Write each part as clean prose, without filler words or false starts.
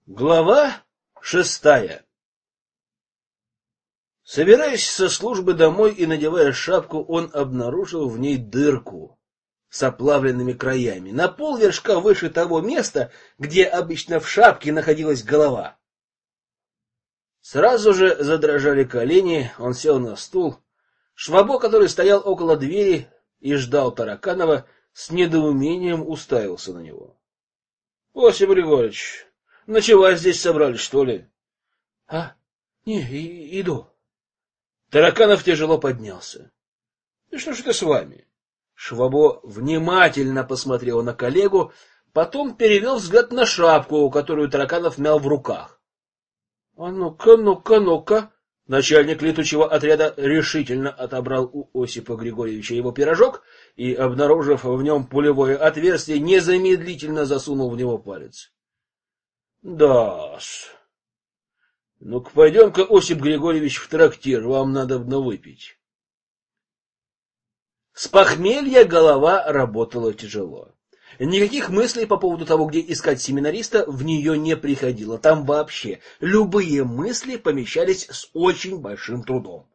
Глава 6. Собираясь со службы домой и надевая шапку, он обнаружил в ней дырку с оплавленными краями, на полвершка выше того места, где обычно в шапке находилась голова. Сразу же задрожали колени, он сел на стул. Швабо, который стоял около двери и ждал Тараканова, с недоумением уставился на него. — Осип Григорьевич, ночевать здесь собрались, что ли? — Не, иду. Тараканов тяжело поднялся. — И что ж это с вами? Швабо внимательно посмотрел на коллегу, потом перевел взгляд на шапку, которую Тараканов мял в руках. — А ну-ка, ну-ка, ну-ка! Начальник летучего отряда решительно отобрал у Осипа Григорьевича его пирожок и, обнаружив в нем пулевое отверстие, незамедлительно засунул в него палец. — Да-с. Ну-ка, пойдем-ка, Осип Григорьевич, в трактир, вам надобно выпить. С похмелья голова работала тяжело. Никаких мыслей по поводу того, где искать семинариста, в нее не приходило. Там вообще любые мысли помещались с очень большим трудом.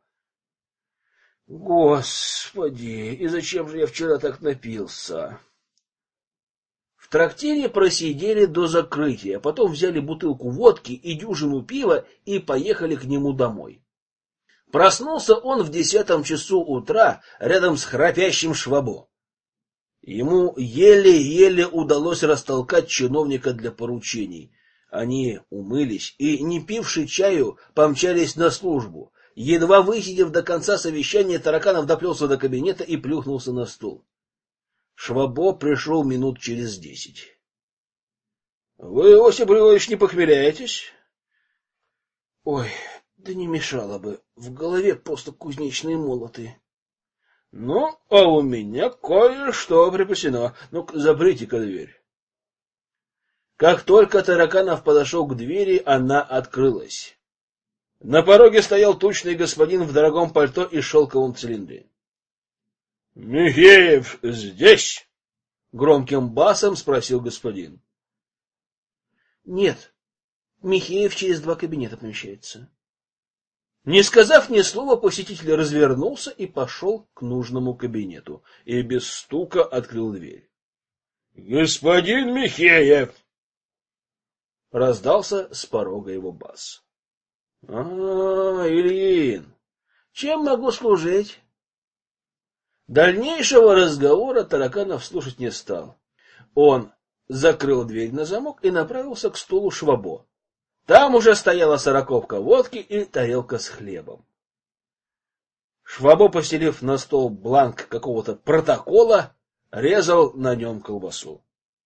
Господи, и зачем же я вчера так напился? В трактире просидели до закрытия, потом взяли бутылку водки и дюжину пива и поехали к нему домой. Проснулся он в 10 часу утра рядом с храпящим Швабо. Ему еле-еле удалось растолкать чиновника для поручений. Они умылись и, не пивши чаю, помчались на службу. Едва высидев до конца совещания, Тараканов доплелся до кабинета и плюхнулся на стул. Швабо пришел минут через 10. — Вы, Осип Григорьевич, не похмеляетесь? — Ой, да не мешало бы. В голове просто кузнечные молоты. — Ну, а у меня кое-что припасено. Ну-ка, заприте-ка дверь. Как только Тараканов подошел к двери, она открылась. На пороге стоял тучный господин в дорогом пальто и шелковом цилиндре. — Михеев здесь? — громким басом спросил господин. — Нет, Михеев через 2 кабинета помещается. Не сказав ни слова, посетитель развернулся и пошел к нужному кабинету и без стука открыл дверь. — Господин Михеев! — раздался с порога его бас. — Ильин, чем могу служить? Дальнейшего разговора Тараканов слушать не стал. Он закрыл дверь на замок и направился к столу Швабо. Там уже стояла 40-ка водки и тарелка с хлебом. Швабо, постелив на стол бланк какого-то протокола, резал на нем колбасу.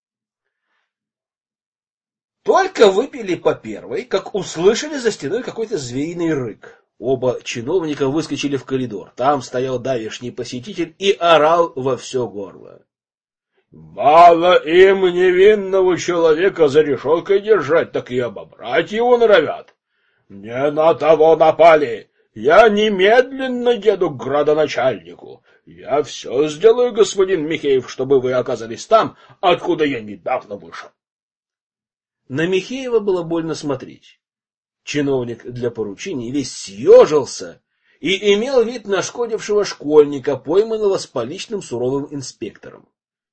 Только выпили по первой, как услышали за стеной какой-то звериный рык. Оба чиновника выскочили в коридор. Там стоял давешний посетитель и орал во все горло. Мало им невинного человека за решеткой держать, так и обобрать его норовят. Не на того напали. Я немедленно еду к градоначальнику. Я все сделаю, господин Михеев, чтобы вы оказались там, откуда я недавно вышел. На Михеева было больно смотреть. Чиновник для поручений весь съежился и имел вид нашкодившего школьника, пойманного с поличным суровым инспектором.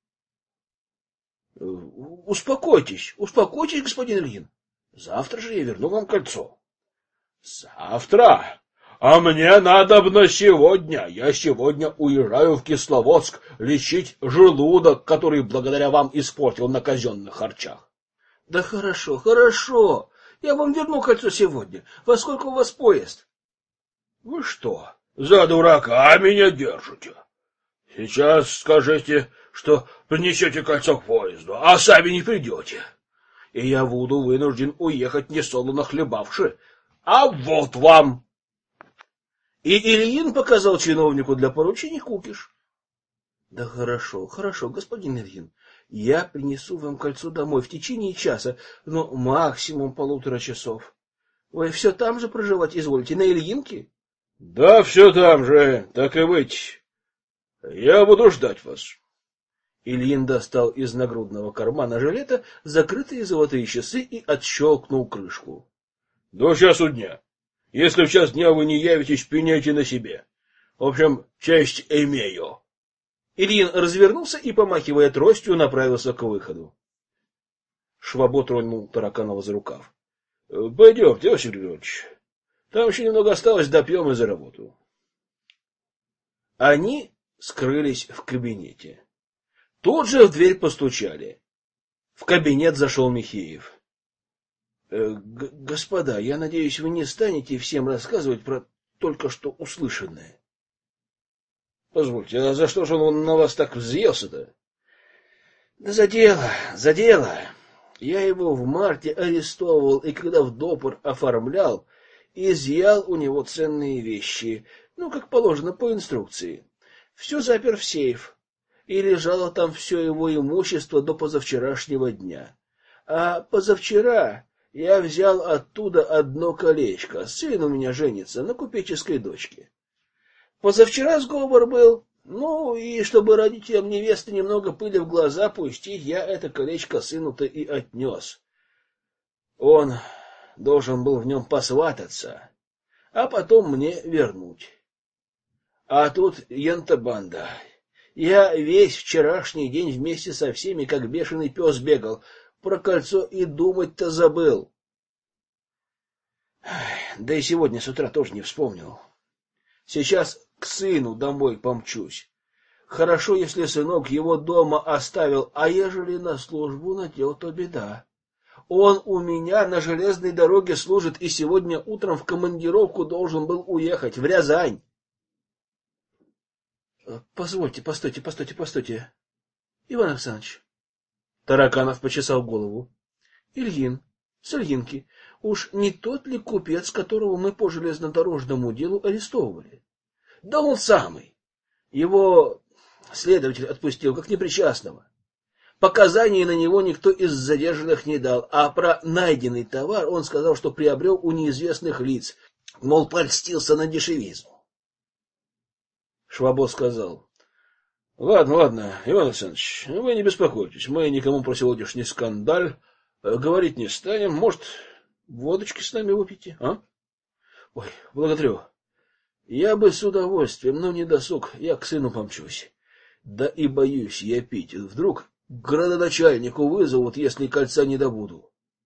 Успокойтесь, господин Ильин. Завтра же я верну вам кольцо. Завтра? А мне надобно сегодня. Я сегодня уезжаю в Кисловодск лечить желудок, который благодаря вам испортил на казенных харчах. Да хорошо, хорошо. Я вам верну кольцо сегодня. Во сколько у вас поезд? Вы что, за дурака меня держите? Сейчас скажите, что принесете кольцо к поезду, а сами не придете. И я буду вынужден уехать несолоно хлебавши. А вот вам! И Ильин показал чиновнику для поручений кукиш. Да хорошо, хорошо, господин Ильин. Я принесу вам кольцо домой в течение часа, но максимум 1,5 часов. Вы все там же проживать изволите, на Ильинке? Да, все там же, так и быть. Я буду ждать вас. Ильин достал из нагрудного кармана жилета закрытые золотые часы и отщелкнул крышку. — До часу дня. Если в час дня вы не явитесь, пеняйте на себе. В общем, честь имею. Ильин развернулся и, помахивая тростью, направился к выходу. Швабо тронул Тараканова за рукав. — Пойдемте, Иосиф Григорьевич. Там еще немного осталось, допьем и за работу. Они скрылись в кабинете. Тут же в дверь постучали. В кабинет зашел Михеев. Господа, я надеюсь, вы не станете всем рассказывать про только что услышанное. Позвольте, а за что же он на вас так взъелся-то? Да за дело. Я его в марте арестовывал, и когда в допор оформлял, изъял у него ценные вещи, как положено по инструкции. Все запер в сейф, и лежало там все его имущество до позавчерашнего дня. А позавчера я взял оттуда одно колечко. Сын у меня женится на купеческой дочке. Позавчера сговор был. И чтобы родителям невесты немного пыли в глаза пустить, я это колечко сыну-то и отнес. Он должен был в нем посвататься, а потом мне вернуть. А тут ента банда. Я весь вчерашний день вместе со всеми, как бешеный пес, бегал. Про кольцо и думать-то забыл. Да и сегодня с утра тоже не вспомнил. Сейчас к сыну домой помчусь. Хорошо, если сынок его дома оставил, а ежели на службу надел, то беда. Он у меня на железной дороге служит и сегодня утром в командировку должен был уехать в Рязань. Позвольте, постойте. Иван Александрович. Тараканов почесал голову. Ильин, с Ильинки, уж не тот ли купец, которого мы по железнодорожному делу арестовывали? Да он самый. Его следователь отпустил, как непричастного. Показаний на него никто из задержанных не дал, а про найденный товар он сказал, что приобрел у неизвестных лиц, мол, польстился на дешевизну. Швабо сказал: — Ладно, Иван Александрович, вы не беспокойтесь, мы никому про сегодняшний скандаль говорить не станем. Может, водочки с нами выпьете, а? — Ой, благодарю. Я бы с удовольствием, но не досуг, я к сыну помчусь. Да и боюсь я пить, вдруг к градоначальнику вызовут, если кольца не добуду.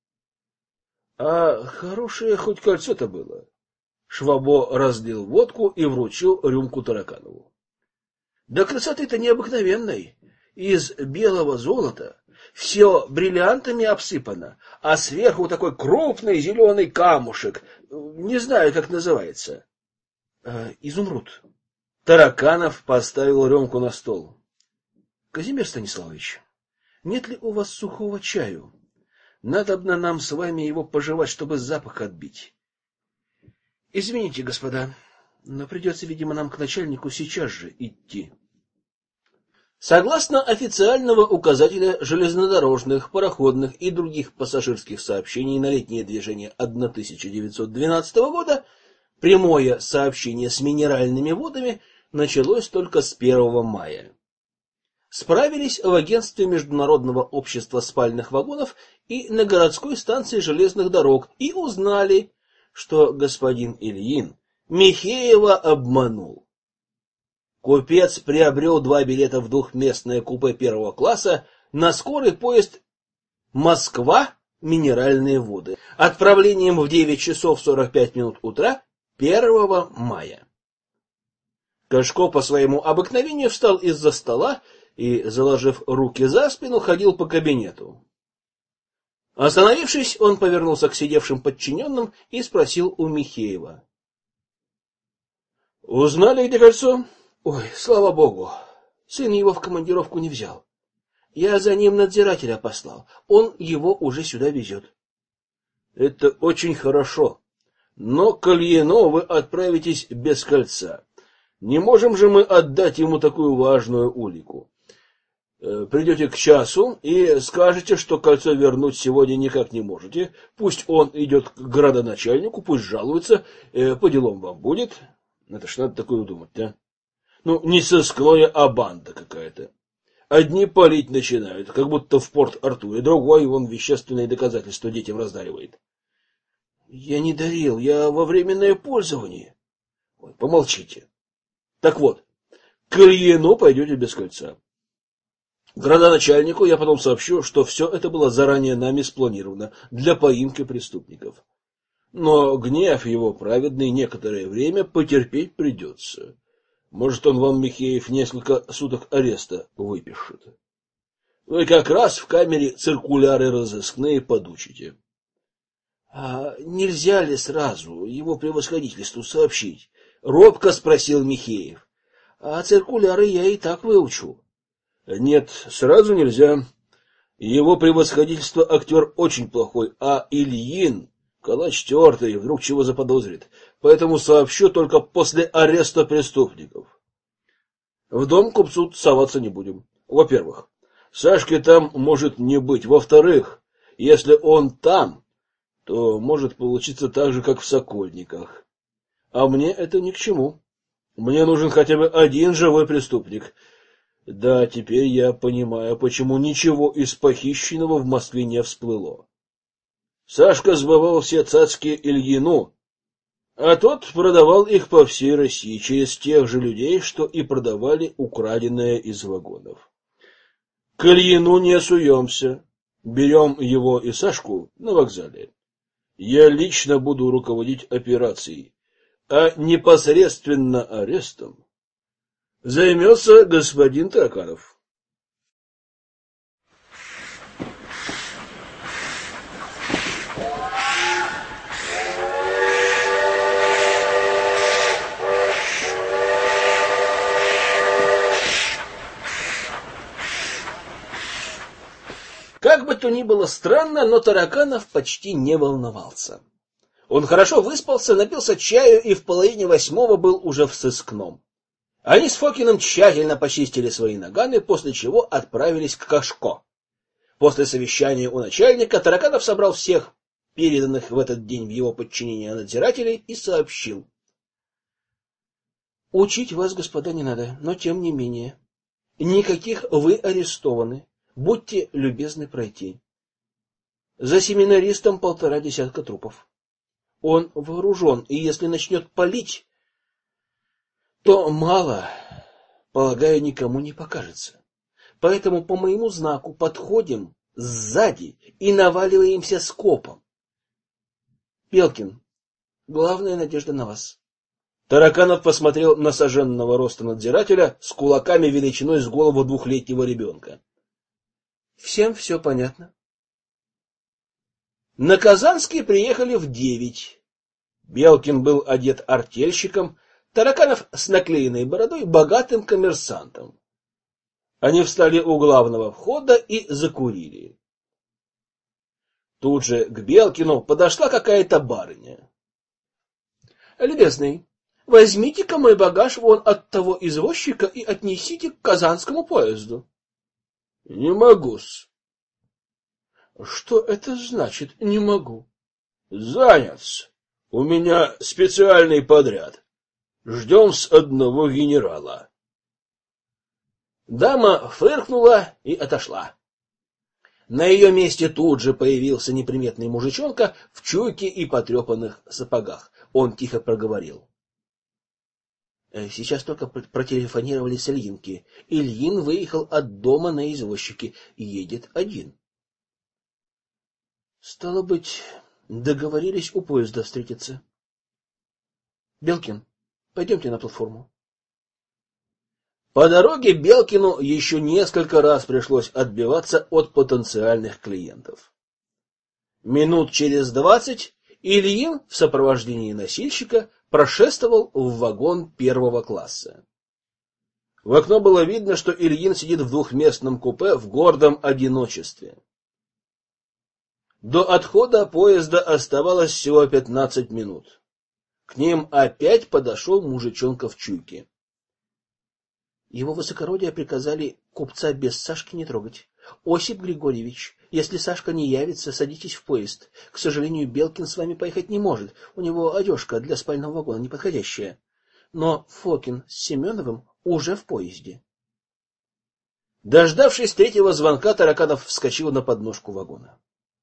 А хорошее хоть кольцо-то было. Швабо разлил водку и вручил рюмку Тараканову. Да красоты-то необыкновенной, из белого золота, все бриллиантами обсыпано, а сверху такой крупный зеленый камушек, не знаю, как называется. Изумруд. Тараканов поставил рюмку на стол. Казимир Станиславович, нет ли у вас сухого чаю? Надобно нам с вами его пожевать, чтобы запах отбить. Извините, господа, но придется, видимо, нам к начальнику сейчас же идти. Согласно официального указателя железнодорожных, пароходных и других пассажирских сообщений на летнее движение 1912 года, прямое сообщение с минеральными водами началось только с 1 мая. Справились в агентстве Международного общества спальных вагонов и на городской станции железных дорог и узнали, что господин Ильин Михеева обманул. Купец приобрел 2 билета в двухместное купе 1 класса на скорый поезд Москва Минеральные воды отправлением в 9 часов 45 минут утра 1 мая. Кашко по своему обыкновению встал из-за стола и, заложив руки за спину, ходил по кабинету. Остановившись, он повернулся к сидевшим подчиненным и спросил у Михеева: — Узнали, где кольцо? — Ой, слава богу, сын его в командировку не взял. Я за ним надзирателя послал, он его уже сюда везет. — Это очень хорошо, но к Ильину вы отправитесь без кольца. Не можем же мы отдать ему такую важную улику. Придете к часу и скажете, что кольцо вернуть сегодня никак не можете. Пусть он идет к градоначальнику, пусть жалуется, по делам вам будет. Это ж надо такое думать, да? Не сыскное, а банда какая-то. Одни палить начинают, как будто в Порт-Артуре, другой вон вещественные доказательства детям раздаривает. Я не дарил, я во временное пользование. Ой, помолчите. Так вот, к Ильину пойдете без кольца. Градоначальнику я потом сообщу, что все это было заранее нами спланировано для поимки преступников. Но гнев его праведный некоторое время потерпеть придется. Может, он вам, Михеев, несколько суток ареста выпишет. Вы как раз в камере циркуляры разыскные подучите. А нельзя ли сразу его превосходительству сообщить? Робко спросил Михеев. А циркуляры я и так выучу. Нет, сразу нельзя. Его превосходительство актер очень плохой, а Ильин калач тертый, вдруг чего заподозрит. Поэтому сообщу только после ареста преступников. В дом купцу соваться не будем. Во-первых, Сашки там может не быть. Во-вторых, если он там, то может получиться так же, как в Сокольниках. А мне это ни к чему. Мне нужен хотя бы один живой преступник. Да, теперь я понимаю, почему ничего из похищенного в Москве не всплыло. Сашка сбывал все цацки Ильину, а тот продавал их по всей России через тех же людей, что и продавали украденное из вагонов. К Ильину не суемся. Берем его и Сашку на вокзале. Я лично буду руководить операцией, а непосредственно арестом займется господин Тараканов. Как бы то ни было странно, но Тараканов почти не волновался. Он хорошо выспался, напился чаю и в 7:30 был уже в сыскном. Они с Фокиным тщательно почистили свои наганы, после чего отправились к Кашко. После совещания у начальника Тараканов собрал всех переданных в этот день в его подчинение надзирателей и сообщил. Учить вас, господа, не надо, но тем не менее. Никаких вы арестованы. Будьте любезны пройти. За семинаристом 1,5 десятка трупов. Он вооружен, и если начнет палить, то мало, полагаю, никому не покажется. Поэтому по моему знаку подходим сзади и наваливаемся скопом. Белкин, главная надежда на вас. Тараканов посмотрел на соженного роста надзирателя с кулаками величиной с голову 2-летнего ребенка. Всем все понятно. На Казанский приехали в 9. Белкин был одет артельщиком, Тараканов с наклеенной бородой богатым коммерсантом. Они встали у главного входа и закурили. Тут же к Белкину подошла какая-то барыня. — Любезный, возьмите-ка мой багаж вон от того извозчика и отнесите к Казанскому поезду. — Не могу-с. — Что это значит «не могу»? — Занят-с. У меня специальный подряд. Ждем с одного генерала. Дама фыркнула и отошла. На ее месте тут же появился неприметный мужичонка в чуйке и потрепанных сапогах. Он тихо проговорил. Сейчас только протелефонировали с Ильинки. Ильин выехал от дома на извозчике и едет один. Стало быть, договорились у поезда встретиться. Белкин, пойдемте на платформу. По дороге Белкину еще несколько раз пришлось отбиваться от потенциальных клиентов. Минут через 20 Ильин в сопровождении носильщика прошествовал в вагон 1 класса. В окно было видно, что Ильин сидит в двухместном купе в гордом одиночестве. До отхода поезда оставалось всего 15 минут. К ним опять подошел мужичонка в чуйке. Его высокородие приказали купца без Сашки не трогать. Осип Григорьевич, если Сашка не явится, садитесь в поезд. К сожалению, Белкин с вами поехать не может. У него одежка для спального вагона неподходящая. Но Фокин с Семеновым уже в поезде. Дождавшись третьего звонка, Тараканов вскочил на подножку вагона.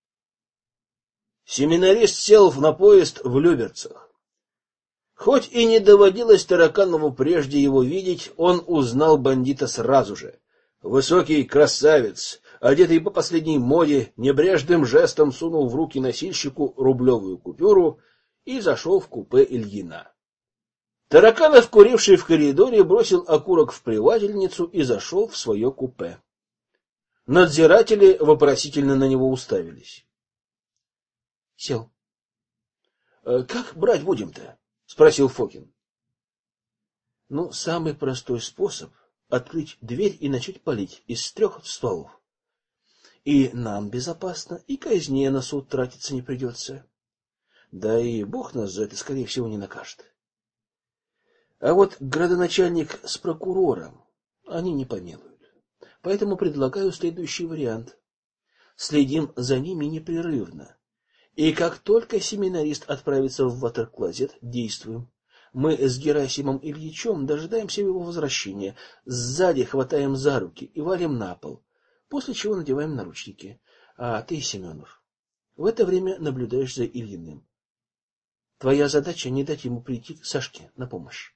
Семинарист сел на поезд в Люберцах. Хоть и не доводилось Тараканову прежде его видеть, он узнал бандита сразу же. Высокий красавец, одетый по последней моде, небрежным жестом сунул в руки носильщику рублевую купюру и зашел в купе Ильина. Тараканов, куривший в коридоре, бросил окурок в плевательницу и зашел в свое купе. Надзиратели вопросительно на него уставились. Сел. Как брать будем-то? Спросил Фокин. Ну, самый простой способ — открыть дверь и начать палить из 3 стволов. И нам безопасно, и казне на суд тратиться не придется. Да и Бог нас за это, скорее всего, не накажет. А вот градоначальник с прокурором они не помилуют. Поэтому предлагаю следующий вариант. Следим за ними непрерывно. И как только семинарист отправится в ватерклозет, действуем. Мы с Герасимом Ильичем дожидаемся его возвращения, сзади хватаем за руки и валим на пол, после чего надеваем наручники. А ты, Семенов, в это время наблюдаешь за Ильиным. Твоя задача — не дать ему прийти к Сашке на помощь.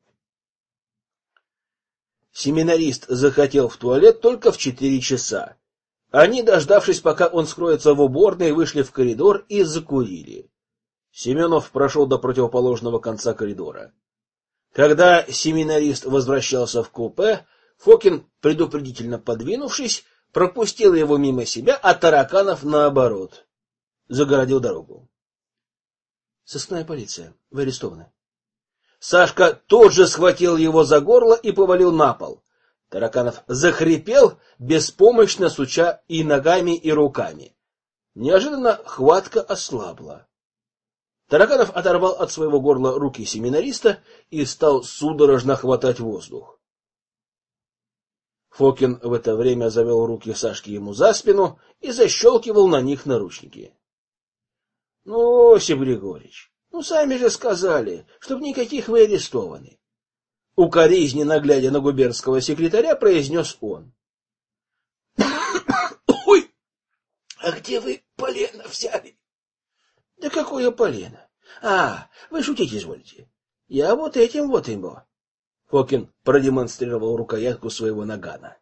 Семинарист захотел в туалет только в 4 часа. Они, дождавшись, пока он скроется в уборной, вышли в коридор и закурили. Семенов прошел до противоположного конца коридора. Когда семинарист возвращался в купе, Фокин, предупредительно подвинувшись, пропустил его мимо себя, а Тараканов, наоборот, загородил дорогу. Сыскная полиция, вы арестованы. Сашка тут же схватил его за горло и повалил на пол. Тараканов захрипел, беспомощно суча и ногами, и руками. Неожиданно хватка ослабла. Тараканов оторвал от своего горла руки семинариста и стал судорожно хватать воздух. Фокин в это время завел руки Сашки ему за спину и защелкивал на них наручники. — Ну, Осип Григорьевич, сами же сказали, чтоб никаких вы арестованы. Укоризненно глядя на губернского секретаря, произнес он. — Ой, а где вы полено взяли? — Да какое полено? Вы шутить изволите. Я вот этим вот ему. Фокин продемонстрировал рукоятку своего нагана.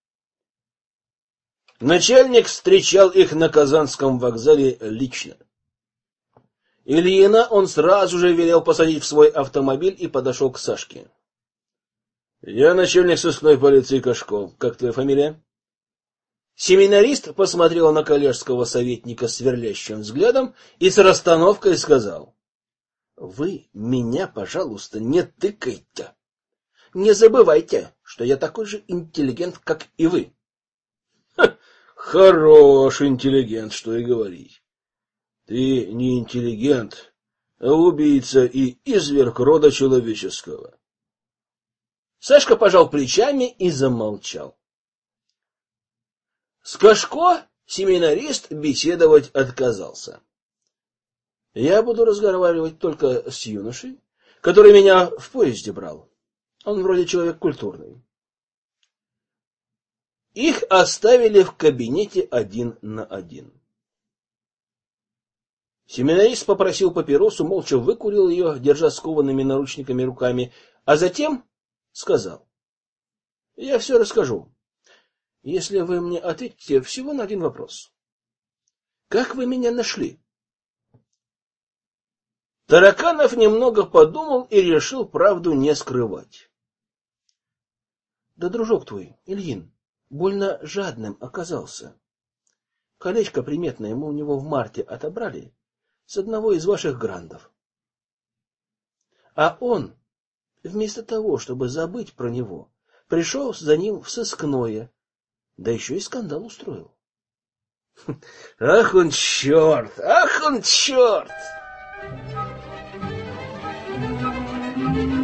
Начальник встречал их на Казанском вокзале лично. Ильина он сразу же велел посадить в свой автомобиль и подошел к Сашке. — Я начальник сыскной полиции Кашков. Как твоя фамилия? Семинарист посмотрел на коллежского советника сверлящим взглядом и с расстановкой сказал: — Вы меня, пожалуйста, не тыкайте. Не забывайте, что я такой же интеллигент, как и вы. — Хорош интеллигент, что и говорить. Ты не интеллигент, а убийца и изверг рода человеческого. Сашка пожал плечами и замолчал. С Кашко семинарист беседовать отказался. Я буду разговаривать только с юношей, который меня в поезде брал. Он вроде человек культурный. Их оставили в кабинете 1 на 1. Семинарист попросил папиросу, молча выкурил ее, держа скованными наручниками руками, а затем сказал: — Я все расскажу, если вы мне ответите всего на 1 вопрос. Как вы меня нашли? Тараканов немного подумал и решил правду не скрывать. — Да дружок твой, Ильин, больно жадным оказался. Колечко приметное мы у него в марте отобрали с одного из ваших грандов. А он, вместо того, чтобы забыть про него, пришел за ним в сыскное, да еще и скандал устроил. Ах он черт! Ах он черт!